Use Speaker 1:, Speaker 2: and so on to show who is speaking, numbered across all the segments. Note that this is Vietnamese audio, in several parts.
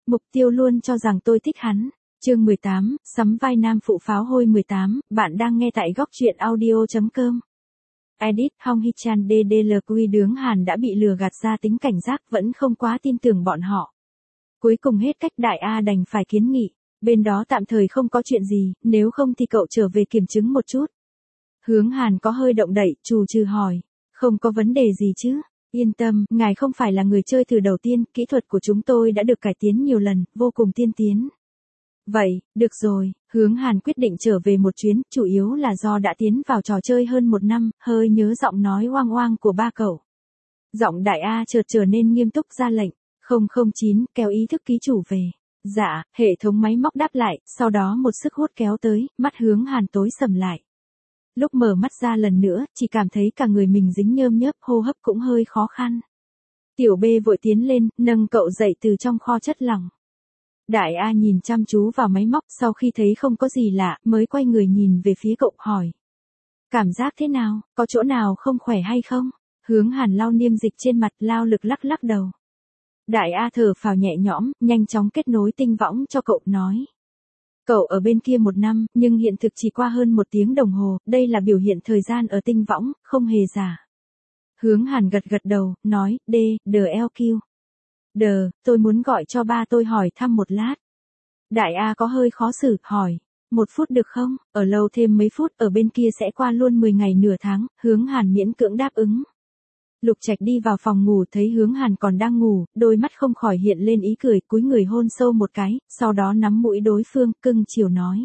Speaker 1: Mục Tiêu luôn cho rằng tôi thích hắn. Chương 18, sắm vai nam phụ pháo hôi 18, bạn đang nghe tại góc truyện audio.com. Edit Hong Hee-chan DDLQ Hướng Hàn đã bị lừa gạt ra tính cảnh giác vẫn không quá tin tưởng bọn họ. Cuối cùng hết cách Đại A đành phải kiến nghị, bên đó tạm thời không có chuyện gì, nếu không thì cậu trở về kiểm chứng một chút. Hướng Hàn có hơi động đậy, trù trừ hỏi, không có vấn đề gì chứ? Yên tâm, ngài không phải là người chơi từ đầu tiên, kỹ thuật của chúng tôi đã được cải tiến nhiều lần, vô cùng tiên tiến. Vậy, được rồi, Hướng Hàn quyết định trở về một chuyến, chủ yếu là do đã tiến vào trò chơi hơn một năm, hơi nhớ giọng nói oang oang của ba cậu. Giọng Đại A chợt trở nên nghiêm túc ra lệnh, 009, kéo ý thức ký chủ về. Dạ, hệ thống máy móc đáp lại, sau đó một sức hút kéo tới, mắt Hướng Hàn tối sầm lại. Lúc mở mắt ra lần nữa, chỉ cảm thấy cả người mình dính nhơm nhớp, hô hấp cũng hơi khó khăn. Tiểu B vội tiến lên, nâng cậu dậy từ trong kho chất lỏng. Đại A nhìn chăm chú vào máy móc, sau khi thấy không có gì lạ, mới quay người nhìn về phía cậu hỏi. Cảm giác thế nào, có chỗ nào không khỏe hay không? Hướng Hàn lau niêm dịch trên mặt, lao lực lắc lắc đầu. Đại A thở phào nhẹ nhõm, nhanh chóng kết nối tinh võng cho cậu nói. Cậu ở bên kia một năm, nhưng hiện thực chỉ qua hơn 1 tiếng đồng hồ, đây là biểu hiện thời gian ở tinh võng, không hề giả. Hướng Hàn gật gật đầu, nói, DLQ. Tôi muốn gọi cho ba tôi hỏi thăm một lát. Đại A có hơi khó xử, hỏi, 1 phút được không, ở lâu thêm mấy phút, ở bên kia sẽ qua luôn 10 ngày nửa tháng, Hướng Hàn miễn cưỡng đáp ứng. Lục Trạch đi vào phòng ngủ thấy Hướng Hàn còn đang ngủ, đôi mắt không khỏi hiện lên ý cười, cúi người hôn sâu một cái, sau đó nắm mũi đối phương, cưng chiều nói.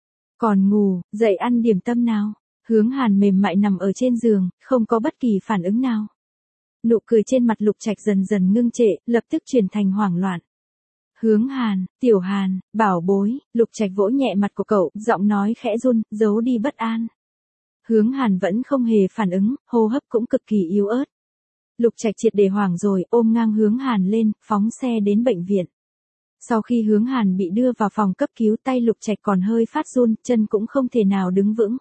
Speaker 1: Còn ngủ, dậy ăn điểm tâm nào. Hướng Hàn mềm mại nằm ở trên giường, không có bất kỳ phản ứng nào. Nụ cười trên mặt Lục Trạch dần dần ngưng trệ, lập tức chuyển thành hoảng loạn. Hướng Hàn, Tiểu Hàn, bảo bối, Lục Trạch vỗ nhẹ mặt của cậu, giọng nói khẽ run, giấu đi bất an. Hướng Hàn vẫn không hề phản ứng, hô hấp cũng cực kỳ yếu ớt. Lục Trạch triệt để hoảng rồi, ôm ngang Hướng Hàn lên, phóng xe đến bệnh viện. Sau khi Hướng Hàn bị đưa vào phòng cấp cứu, tay Lục Trạch còn hơi phát run, chân cũng không thể nào đứng vững.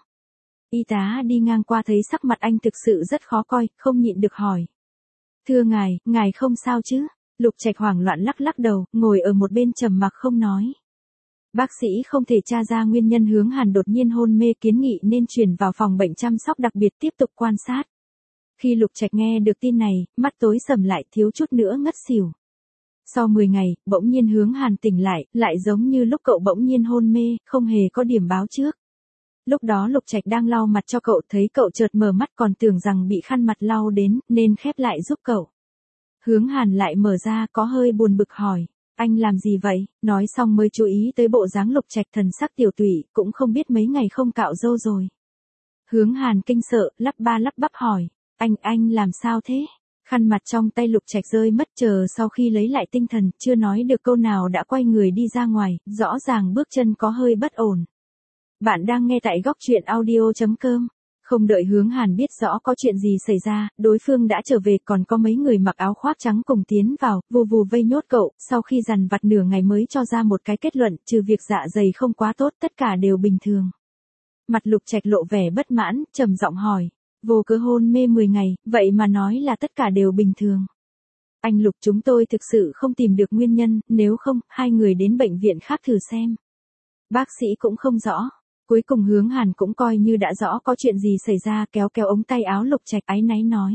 Speaker 1: Y tá đi ngang qua thấy sắc mặt anh thực sự rất khó coi, không nhịn được hỏi. Thưa ngài không sao chứ? Lục Trạch hoảng loạn lắc lắc đầu, ngồi ở một bên trầm mặc không nói. Bác sĩ không thể tra ra nguyên nhân Hướng Hàn đột nhiên hôn mê, kiến nghị nên chuyển vào phòng bệnh chăm sóc đặc biệt tiếp tục quan sát. Khi Lục Trạch nghe được tin này, mắt tối sầm lại, thiếu chút nữa ngất xỉu. Sau 10 ngày, bỗng nhiên Hướng Hàn tỉnh lại giống như lúc cậu bỗng nhiên hôn mê, không hề có điểm báo trước. Lúc đó Lục Trạch đang lau mặt cho cậu, thấy cậu chợt mở mắt còn tưởng rằng bị khăn mặt lau đến, nên khép lại giúp cậu. Hướng Hàn lại mở ra, có hơi buồn bực hỏi, anh làm gì vậy? Nói xong mới chú ý tới bộ dáng Lục Trạch thần sắc tiểu tụy, cũng không biết mấy ngày không cạo râu rồi. Hướng Hàn kinh sợ, lắp ba lắp bắp hỏi, anh làm sao thế? Khăn mặt trong tay Lục Trạch rơi mất, chờ sau khi lấy lại tinh thần, chưa nói được câu nào đã quay người đi ra ngoài, rõ ràng bước chân có hơi bất ổn. Bạn đang nghe tại góc truyện audio.com. Không đợi Hướng Hàn biết rõ có chuyện gì xảy ra, đối phương đã trở về, còn có mấy người mặc áo khoác trắng cùng tiến vào, vù vù vây nhốt cậu, sau khi dằn vặt nửa ngày mới cho ra một cái kết luận, trừ việc dạ dày không quá tốt, tất cả đều bình thường. Mặt Lục Trạch lộ vẻ bất mãn, trầm giọng hỏi, vô cớ hôn mê 10 ngày, vậy mà nói là tất cả đều bình thường. Anh Lục, chúng tôi thực sự không tìm được nguyên nhân, nếu không, hai người đến bệnh viện khác thử xem. Bác sĩ cũng không rõ. Cuối cùng Hướng Hàn cũng coi như đã rõ có chuyện gì xảy ra, kéo ống tay áo Lục Trạch, áy náy nói.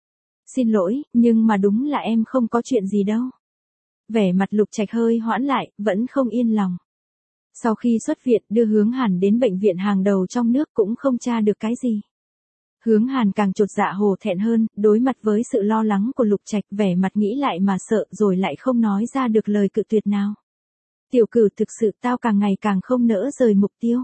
Speaker 1: Xin lỗi, nhưng mà đúng là em không có chuyện gì đâu. Vẻ mặt Lục Trạch hơi hoãn lại, vẫn không yên lòng. Sau khi xuất viện, đưa Hướng Hàn đến bệnh viện hàng đầu trong nước cũng không tra được cái gì. Hướng Hàn càng chột dạ hổ thẹn hơn, đối mặt với sự lo lắng của Lục Trạch, vẻ mặt nghĩ lại mà sợ, rồi lại không nói ra được lời cự tuyệt nào. Tiểu Cửu, thực sự tao càng ngày càng không nỡ rời mục tiêu.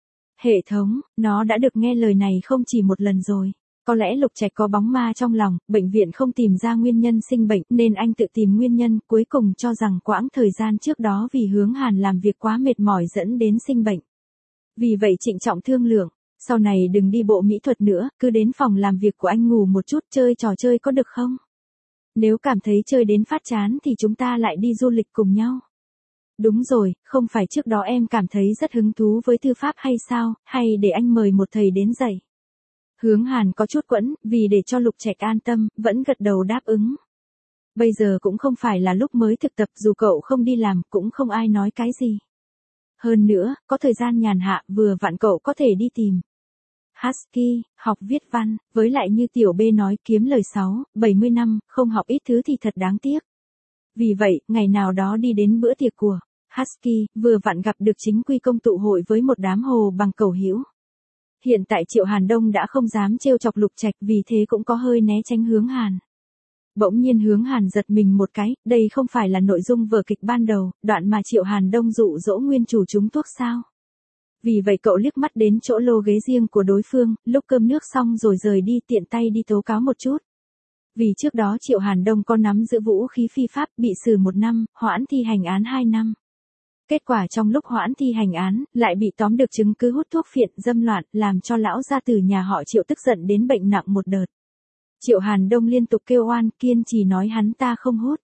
Speaker 1: Hệ thống, nó đã được nghe lời này không chỉ một lần rồi. Có lẽ Lục Trạch có bóng ma trong lòng, bệnh viện không tìm ra nguyên nhân sinh bệnh nên anh tự tìm nguyên nhân, cuối cùng cho rằng quãng thời gian trước đó vì Hướng Hàn làm việc quá mệt mỏi dẫn đến sinh bệnh. Vì vậy trịnh trọng thương lượng, sau này đừng đi bộ mỹ thuật nữa, cứ đến phòng làm việc của anh ngủ một chút, chơi trò chơi có được không? Nếu cảm thấy chơi đến phát chán thì chúng ta lại đi du lịch cùng nhau. Đúng rồi, không phải trước đó em cảm thấy rất hứng thú với thư pháp hay sao, hay để anh mời một thầy đến dạy. Hướng Hàn có chút quẫn, vì để cho Lục Trạch an tâm, vẫn gật đầu đáp ứng. Bây giờ cũng không phải là lúc mới thực tập, dù cậu không đi làm cũng không ai nói cái gì. Hơn nữa, có thời gian nhàn hạ vừa vặn cậu có thể đi tìm Husky, học viết văn, với lại như tiểu B nói kiếm lời 70 năm, không học ít thứ thì thật đáng tiếc. Vì vậy, ngày nào đó đi đến bữa tiệc của Husky, vừa vặn gặp được chính quy công tụ hội với một đám hồ bằng cầu hữu. Hiện tại Triệu Hàn Đông đã không dám trêu chọc Lục Trạch, vì thế cũng có hơi né tránh Hướng Hàn. Bỗng nhiên Hướng Hàn giật mình một cái, đây không phải là nội dung vở kịch ban đầu, đoạn mà Triệu Hàn Đông dụ dỗ nguyên chủ trúng thuốc sao? Vì vậy cậu liếc mắt đến chỗ lô ghế riêng của đối phương, lúc cơm nước xong rồi rời đi, tiện tay đi tố cáo một chút. Vì trước đó Triệu Hàn Đông có nắm giữ vũ khí phi pháp, bị xử 1 năm, hoãn thi hành án 2 năm. Kết quả trong lúc hoãn thi hành án, lại bị tóm được chứng cứ hút thuốc phiện, dâm loạn, làm cho lão gia tử nhà họ Triệu tức giận đến bệnh nặng một đợt. Triệu Hàn Đông liên tục kêu oan, kiên trì nói hắn ta không hút.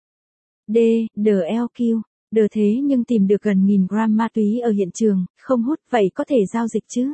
Speaker 1: DLQ, đờ thế nhưng tìm được gần 1000 gram ma túy ở hiện trường, không hút vậy có thể giao dịch chứ.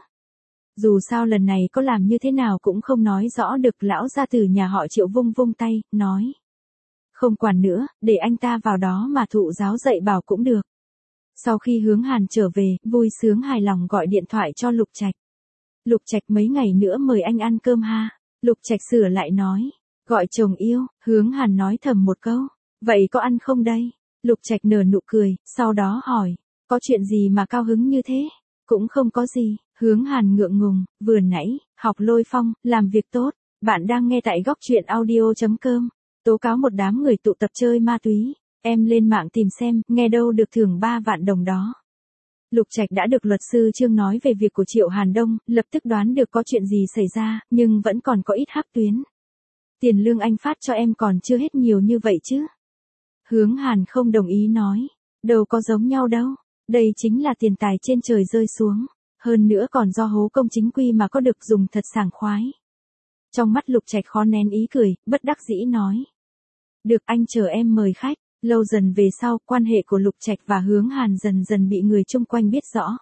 Speaker 1: Dù sao lần này có làm như thế nào cũng không nói rõ được, lão gia tử nhà họ Triệu vung vung tay, nói. Không quản nữa, để anh ta vào đó mà thụ giáo dạy bảo cũng được. Sau khi Hướng Hàn trở về, vui sướng hài lòng gọi điện thoại cho Lục Trạch. Lục Trạch mấy ngày nữa mời anh ăn cơm ha. Lục Trạch sửa lại nói. Gọi chồng yêu, Hướng Hàn nói thầm một câu. Vậy có ăn không đây? Lục Trạch nở nụ cười, sau đó hỏi. Có chuyện gì mà cao hứng như thế? Cũng không có gì. Hướng Hàn ngượng ngùng, vừa nãy, học lôi phong, làm việc tốt. Bạn đang nghe tại góc truyện audio.com. Tố cáo một đám người tụ tập chơi ma túy. Em lên mạng tìm xem, nghe đâu được thưởng 3 vạn đồng đó. Lục Trạch đã được luật sư Trương nói về việc của Triệu Hàn Đông, lập tức đoán được có chuyện gì xảy ra, nhưng vẫn còn có ít hắc tuyến. Tiền lương anh phát cho em còn chưa hết nhiều như vậy chứ? Hướng Hàn không đồng ý nói. Đâu có giống nhau đâu. Đây chính là tiền tài trên trời rơi xuống. Hơn nữa còn do hố công chính quy mà có được, dùng thật sảng khoái. Trong mắt Lục Trạch khó nén ý cười, bất đắc dĩ nói. Được, anh chờ em mời khách. Lâu dần về sau, quan hệ của Lục Trạch và Hướng Hàn dần dần bị người chung quanh biết rõ.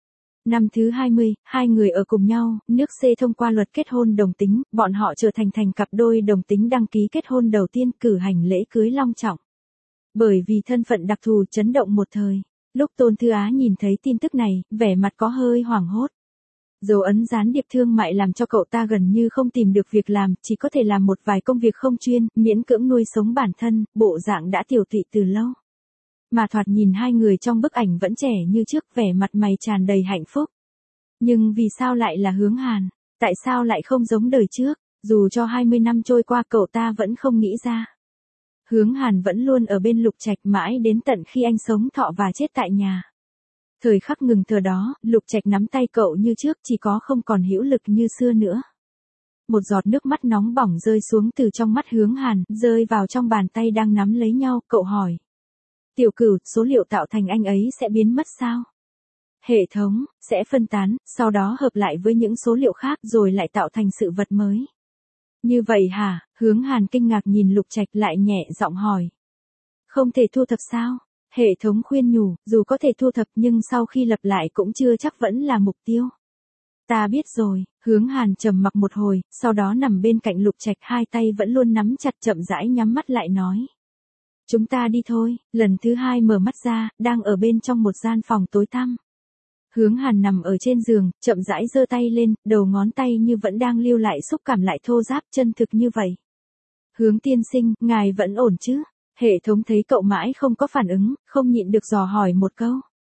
Speaker 1: Năm thứ 20, hai người ở cùng nhau, nước C thông qua luật kết hôn đồng tính, bọn họ trở thành cặp đôi đồng tính đăng ký kết hôn đầu tiên, cử hành lễ cưới long trọng. Bởi vì thân phận đặc thù chấn động một thời, lúc Tôn Thư Á nhìn thấy tin tức này, vẻ mặt có hơi hoảng hốt. Dấu ấn gián điệp thương mại làm cho cậu ta gần như không tìm được việc làm, chỉ có thể làm một vài công việc không chuyên, miễn cưỡng nuôi sống bản thân, bộ dạng đã tiểu tụy từ lâu. Mà thoạt nhìn hai người trong bức ảnh vẫn trẻ như trước, vẻ mặt mày tràn đầy hạnh phúc. Nhưng vì sao lại là Hướng Hàn? Tại sao lại không giống đời trước? Dù cho 20 năm trôi qua cậu ta vẫn không nghĩ ra. Hướng Hàn vẫn luôn ở bên Lục Trạch mãi đến tận khi anh sống thọ và chết tại nhà. Thời khắc ngừng thở đó, Lục Trạch nắm tay cậu như trước, chỉ có không còn hữu lực như xưa nữa. Một giọt nước mắt nóng bỏng rơi xuống từ trong mắt Hướng Hàn, rơi vào trong bàn tay đang nắm lấy nhau, cậu hỏi. Tiểu Cửu, số liệu tạo thành anh ấy sẽ biến mất sao? Hệ thống sẽ phân tán, sau đó hợp lại với những số liệu khác rồi lại tạo thành sự vật mới. Như vậy hả? Hướng Hàn kinh ngạc nhìn Lục Trạch, lại nhẹ giọng hỏi. Không thể thu thập sao? Hệ thống khuyên nhủ, dù có thể thu thập nhưng sau khi lập lại cũng chưa chắc vẫn là mục tiêu. Ta biết rồi. Hướng Hàn trầm mặc một hồi, sau đó nằm bên cạnh Lục Trạch, hai tay vẫn luôn nắm chặt, chậm rãi nhắm mắt lại nói. Chúng ta đi thôi. Lần thứ hai mở mắt ra, đang ở bên trong một gian phòng tối tăm. Hướng Hàn nằm ở trên giường, chậm rãi giơ tay lên, đầu ngón tay như vẫn đang lưu lại xúc cảm, lại thô ráp chân thực như vậy. Hướng tiên sinh, ngài vẫn ổn chứ? Hệ thống thấy cậu mãi không có phản ứng, không nhịn được dò hỏi một câu.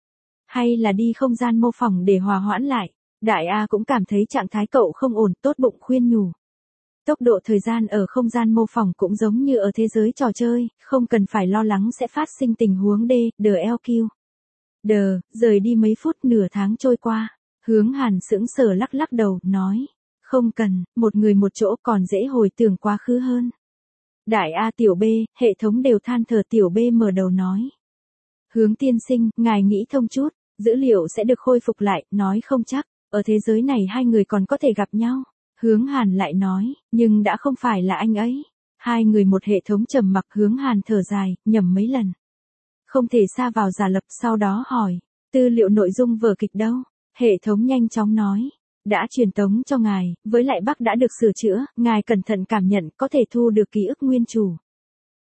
Speaker 1: Hay là đi không gian mô phỏng để hòa hoãn lại? Đại A cũng cảm thấy trạng thái cậu không ổn, tốt bụng khuyên nhủ. Tốc độ thời gian ở không gian mô phỏng cũng giống như ở thế giới trò chơi, không cần phải lo lắng sẽ phát sinh tình huống DLQ. Rời đi mấy phút, nửa tháng trôi qua. Hướng Hàn sững sờ lắc lắc đầu, nói. Không cần, một người một chỗ còn dễ hồi tưởng quá khứ hơn. Đại A tiểu B, hệ thống đều than thở. Tiểu B mở đầu nói. Hướng tiên sinh, ngài nghĩ thông chút, dữ liệu sẽ được khôi phục lại, nói không chắc, ở thế giới này hai người còn có thể gặp nhau. Hướng Hàn lại nói, nhưng đã không phải là anh ấy. Hai người một hệ thống trầm mặc. Hướng Hàn thở dài, nhẩm mấy lần. Không thể sa vào giả lập, sau đó hỏi. Tư liệu nội dung vở kịch đâu? Hệ thống nhanh chóng nói. Đã truyền tống cho ngài, với lại bác đã được sửa chữa, ngài cẩn thận cảm nhận, có thể thu được ký ức nguyên chủ.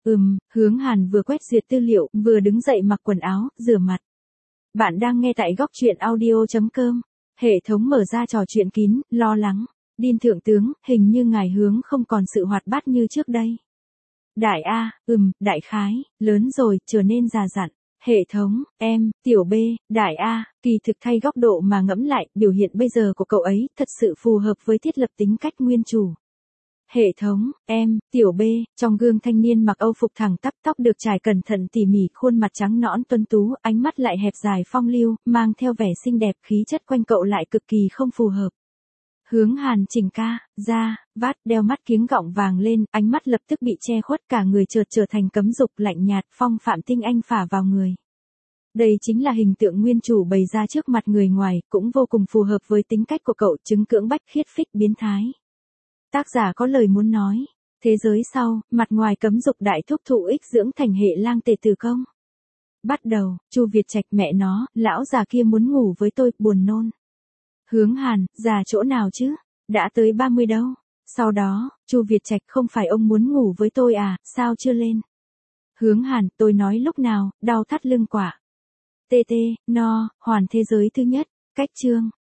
Speaker 1: Hướng Hàn vừa quét duyệt tư liệu, vừa đứng dậy mặc quần áo, rửa mặt. Bạn đang nghe tại góc truyện audio.com. Hệ thống mở ra trò chuyện kín, lo lắng. Đin thượng tướng, hình như ngài Hướng không còn sự hoạt bát như trước đây. Đại A, đại khái, lớn rồi, trở nên già dặn. Hệ thống, tiểu B, đại A, kỳ thực thay góc độ mà ngẫm lại, biểu hiện bây giờ của cậu ấy, thật sự phù hợp với thiết lập tính cách nguyên chủ. Hệ thống, tiểu B, trong gương thanh niên mặc âu phục thẳng tắp, tóc được trải cẩn thận tỉ mỉ, khuôn mặt trắng nõn tuấn tú, ánh mắt lại hẹp dài phong lưu, mang theo vẻ xinh đẹp, khí chất quanh cậu lại cực kỳ không phù hợp. Hướng Hàn chỉnh ca, da, vát, đeo mắt kiếng gọng vàng lên, ánh mắt lập tức bị che khuất, cả người chợt trở thành cấm dục, lạnh nhạt, phong phạm tinh anh phả vào người. Đây chính là hình tượng nguyên chủ bày ra trước mặt người ngoài, cũng vô cùng phù hợp với tính cách của cậu, chứng cưỡng bách, khiết phích, biến thái. Tác giả có lời muốn nói, thế giới sau, mặt ngoài cấm dục đại thúc thụ ích dưỡng thành hệ lang tề tử công. Bắt đầu, Chu Việt Trạch, mẹ nó, lão già kia muốn ngủ với tôi, buồn nôn. Hướng Hàn, già chỗ nào chứ, đã tới 30 đâu. Sau đó, Chu Việt Trạch, không phải ông muốn ngủ với tôi à, sao chưa lên. Hướng Hàn, tôi nói lúc nào, đau thắt lưng quả. TT, no, hoàn thế giới thứ nhất, cách chương.